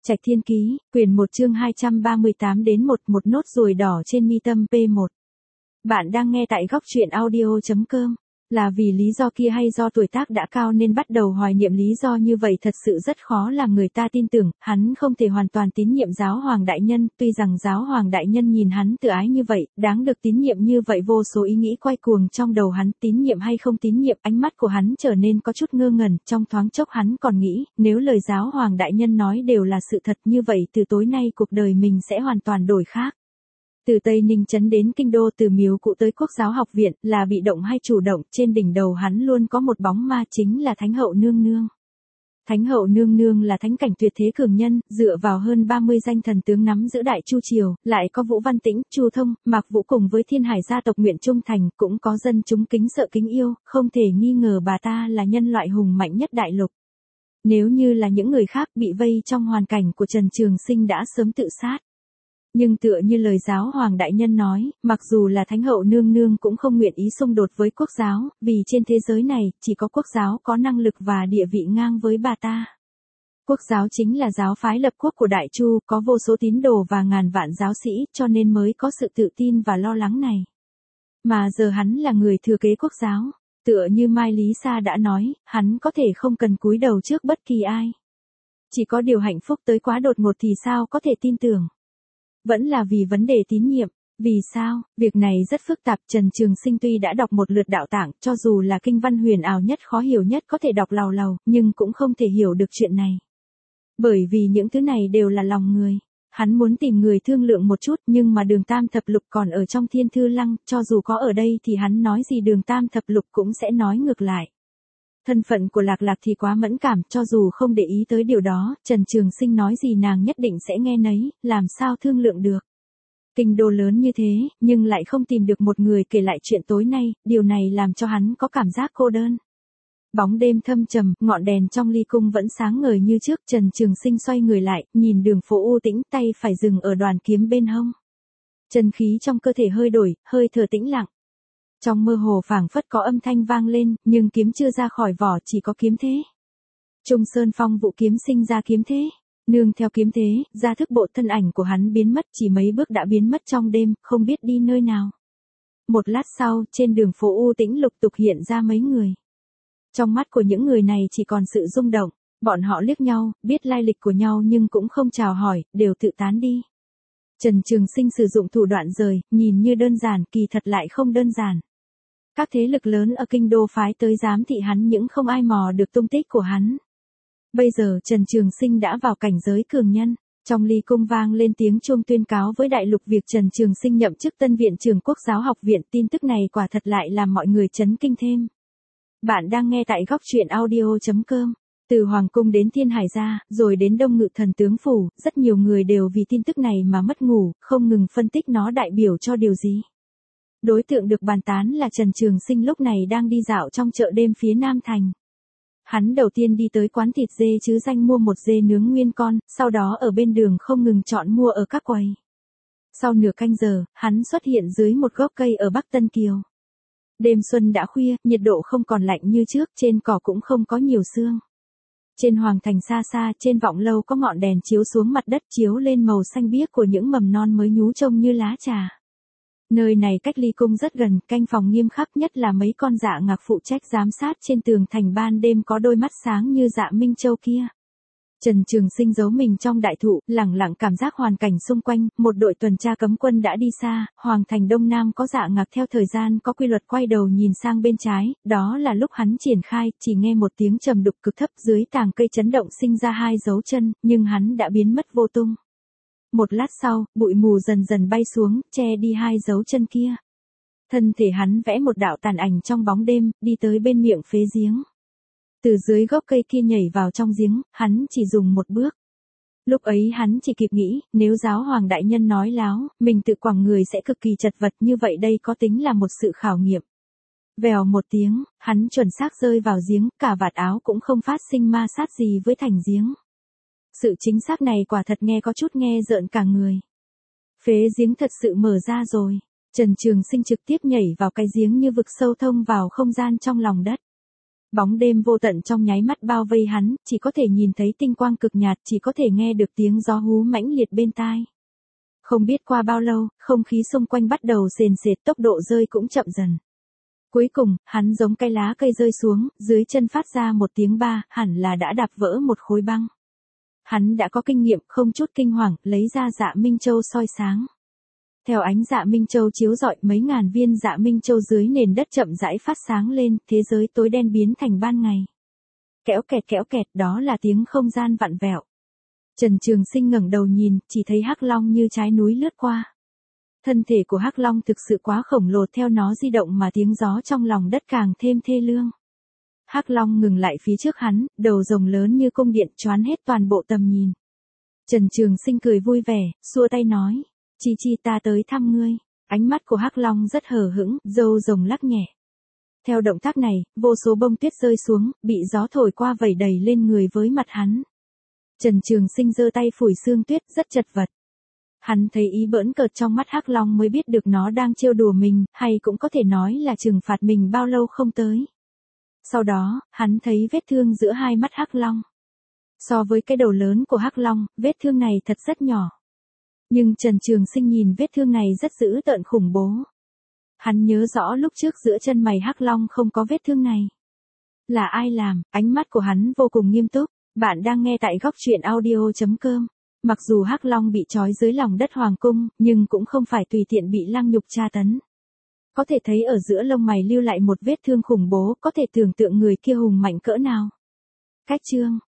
Trạch Thiên Ký, quyển 1 chương 238 đến 1 nốt ruồi đỏ trên mi tâm P1. Bạn đang nghe tại góc truyện audio.com. Là vì lý do kia hay do tuổi tác đã cao nên bắt đầu hoài niệm lý do như vậy thật sự rất khó làm người ta tin tưởng, hắn không thể hoàn toàn tín nhiệm giáo hoàng đại nhân, tuy rằng giáo hoàng đại nhân nhìn hắn từ ái như vậy, đáng được tín nhiệm như vậy vô số ý nghĩ quay cuồng trong đầu hắn, tín nhiệm hay không tín nhiệm, ánh mắt của hắn trở nên có chút ngơ ngẩn, trong thoáng chốc hắn còn nghĩ, nếu lời giáo hoàng đại nhân nói đều là sự thật như vậy từ tối nay cuộc đời mình sẽ hoàn toàn đổi khác. Từ Tây Ninh trấn đến Kinh Đô, từ miếu cũ tới Quốc giáo học viện, là bị động hay chủ động, trên đỉnh đầu hắn luôn có một bóng ma, chính là Thánh hậu nương nương. Thánh hậu nương nương là thánh cảnh tuyệt thế cường nhân, dựa vào hơn 30 danh thần tướng nắm giữ Đại Chu triều, lại có Vũ Văn Tĩnh, Chu Thông, Mạc Vũ cùng với thiên hải gia tộc nguyện trung thành, cũng có dân chúng kính sợ kính yêu, không thể nghi ngờ bà ta là nhân loại hùng mạnh nhất đại lục. Nếu như là những người khác bị vây trong hoàn cảnh của Trần Trường Sinh đã sớm tự sát. Nhưng tựa như lời giáo hoàng đại nhân nói, mặc dù là Thánh hậu nương nương cũng không nguyện ý xung đột với Quốc giáo, vì trên thế giới này, chỉ có Quốc giáo có năng lực và địa vị ngang với bà ta. Quốc giáo chính là giáo phái lập quốc của Đại Chu, có vô số tín đồ và ngàn vạn giáo sĩ, cho nên mới có sự tự tin và lo lắng này. Mà giờ hắn là người thừa kế Quốc giáo, tựa như Mai Lý Sa đã nói, hắn có thể không cần cúi đầu trước bất kỳ ai. Chỉ có điều hạnh phúc tới quá đột ngột thì sao có thể tin tưởng. Vẫn là vì vấn đề tín nhiệm. Vì sao? Việc này rất phức tạp. Trần Trường Sinh tuy đã đọc một lượt đạo tạng, cho dù là kinh văn huyền ảo nhất khó hiểu nhất có thể đọc làu làu, nhưng cũng không thể hiểu được chuyện này. Bởi vì những thứ này đều là lòng người. Hắn muốn tìm người thương lượng một chút, nhưng mà Đường Tam Thập Lục còn ở trong Thiên Thư Lăng, cho dù có ở đây thì hắn nói gì Đường Tam Thập Lục cũng sẽ nói ngược lại. Thân phận của Lạc Lạc thì quá mẫn cảm, cho dù không để ý tới điều đó, Trần Trường Sinh nói gì nàng nhất định sẽ nghe nấy, làm sao thương lượng được. Kinh đô lớn như thế, nhưng lại không tìm được một người kể lại chuyện tối nay, điều này làm cho hắn có cảm giác cô đơn. Bóng đêm thâm trầm, ngọn đèn trong ly cung vẫn sáng ngời như trước, Trần Trường Sinh xoay người lại, nhìn đường phố u tĩnh, tay phải dừng ở đoàn kiếm bên hông. Chân khí trong cơ thể hơi đổi, hơi thở tĩnh lặng. Trong mơ hồ phảng phất có âm thanh vang lên, nhưng kiếm chưa ra khỏi vỏ, chỉ có kiếm thế. Trung Sơn Phong Vũ kiếm sinh ra kiếm thế. Nương theo kiếm thế, ra thức bộ thân ảnh của hắn biến mất, chỉ mấy bước đã biến mất trong đêm, không biết đi nơi nào. Một lát sau, trên đường phố u tĩnh lục tục hiện ra mấy người. Trong mắt của những người này chỉ còn sự rung động, bọn họ liếc nhau, biết lai lịch của nhau nhưng cũng không chào hỏi, đều tự tán đi. Trần Trường Sinh sử dụng thủ đoạn rời, nhìn như đơn giản, kỳ thật lại không đơn giản. Các thế lực lớn ở kinh đô phái tới giám thị hắn nhưng không ai mò được tung tích của hắn. Bây giờ Trần Trường Sinh đã vào cảnh giới cường nhân. Trong ly cung vang lên tiếng chuông tuyên cáo với đại lục việc Trần Trường Sinh nhậm chức tân viện trưởng Quốc giáo học viện. Tin tức này quả thật lại làm mọi người chấn kinh thêm. Bạn đang nghe tại góc truyện audio.com. Từ Hoàng cung đến Thiên Hải gia, rồi đến Đông Ngự Thần tướng phủ, rất nhiều người đều vì tin tức này mà mất ngủ, không ngừng phân tích nó đại biểu cho điều gì. Đối tượng được bàn tán là Trần Trường Sinh lúc này đang đi dạo trong chợ đêm phía Nam Thành. Hắn đầu tiên đi tới quán thịt dê chứ danh mua một dê nướng nguyên con, sau đó ở bên đường không ngừng chọn mua ở các quầy. Sau nửa canh giờ, hắn xuất hiện dưới một gốc cây ở Bắc Tân Kiều. Đêm xuân đã khuya, nhiệt độ không còn lạnh như trước, trên cỏ cũng không có nhiều sương. Trên hoàng thành xa xa, trên vọng lâu có ngọn đèn chiếu xuống mặt đất chiếu lên màu xanh biếc của những mầm non mới nhú trông như lá trà. Nơi này cách ly cung rất gần, canh phòng nghiêm khắc nhất là mấy con dạ ngạc phụ trách giám sát trên tường thành ban đêm có đôi mắt sáng như dạ Minh Châu kia. Trần Trường Sinh giấu mình trong đại thụ, lẳng lặng cảm giác hoàn cảnh xung quanh, một đội tuần tra cấm quân đã đi xa, hoàng thành đông nam có dạ ngạc theo thời gian có quy luật quay đầu nhìn sang bên trái, đó là lúc hắn triển khai, chỉ nghe một tiếng trầm đục cực thấp dưới tàng cây chấn động sinh ra hai dấu chân, nhưng hắn đã biến mất vô tung. Một lát sau, bụi mù dần dần bay xuống, che đi hai dấu chân kia. Thân thể hắn vẽ một đạo tàn ảnh trong bóng đêm, đi tới bên miệng phế giếng. Từ dưới gốc cây kia nhảy vào trong giếng, hắn chỉ dùng một bước. Lúc ấy hắn chỉ kịp nghĩ, nếu giáo hoàng đại nhân nói láo, mình tự quẳng người sẽ cực kỳ chật vật, như vậy đây có tính là một sự khảo nghiệm. Vèo một tiếng, hắn chuẩn xác rơi vào giếng, cả vạt áo cũng không phát sinh ma sát gì với thành giếng. Sự chính xác này quả thật nghe có chút nghe rợn cả người. Phế giếng thật sự mở ra rồi. Trần Trường Sinh trực tiếp nhảy vào cái giếng như vực sâu thông vào không gian trong lòng đất. Bóng đêm vô tận trong nháy mắt bao vây hắn, chỉ có thể nhìn thấy tinh quang cực nhạt, chỉ có thể nghe được tiếng gió hú mãnh liệt bên tai. Không biết qua bao lâu, không khí xung quanh bắt đầu sền sệt, tốc độ rơi cũng chậm dần. Cuối cùng, hắn giống cây lá cây rơi xuống, dưới chân phát ra một tiếng ba, hẳn là đã đạp vỡ một khối băng. Hắn đã có kinh nghiệm, không chút kinh hoàng, lấy ra dạ Minh Châu soi sáng. Theo ánh dạ Minh Châu chiếu rọi, mấy ngàn viên dạ Minh Châu dưới nền đất chậm rãi phát sáng lên, thế giới tối đen biến thành ban ngày. Kéo kẹt, đó là tiếng không gian vặn vẹo. Trần Trường Sinh ngẩng đầu nhìn, chỉ thấy hắc long như trái núi lướt qua. Thân thể của hắc long thực sự quá khổng lồ, theo nó di động mà tiếng gió trong lòng đất càng thêm thê lương. Hắc long ngừng lại phía trước hắn, đầu rồng lớn như cung điện choán hết toàn bộ tầm nhìn. Trần Trường Sinh cười vui vẻ, xua tay nói, Chi ta tới thăm ngươi. Ánh mắt của hắc long rất hờ hững, râu rồng lắc nhẹ. Theo động tác này, vô số bông tuyết rơi xuống, bị gió thổi qua vẩy đầy lên người với mặt hắn. Trần Trường Sinh giơ tay phủi sương tuyết, rất chật vật. Hắn thấy ý bỡn cợt trong mắt hắc long mới biết được nó đang trêu đùa mình, hay cũng có thể nói là trừng phạt mình bao lâu không tới. Sau đó, hắn thấy vết thương giữa hai mắt hắc long. So với cái đầu lớn của hắc long, vết thương này thật rất nhỏ. Nhưng Trần Trường Sinh nhìn vết thương này rất dữ tợn khủng bố. Hắn nhớ rõ lúc trước giữa chân mày hắc long không có vết thương này. Là ai làm? Ánh mắt của hắn vô cùng nghiêm túc. Bạn đang nghe tại góc truyện audio.com. Mặc dù hắc long bị trói dưới lòng đất hoàng cung, nhưng cũng không phải tùy tiện bị lăng nhục tra tấn. Có thể thấy ở giữa lông mày lưu lại một vết thương khủng bố, có thể tưởng tượng người kia hùng mạnh cỡ nào. Cách chương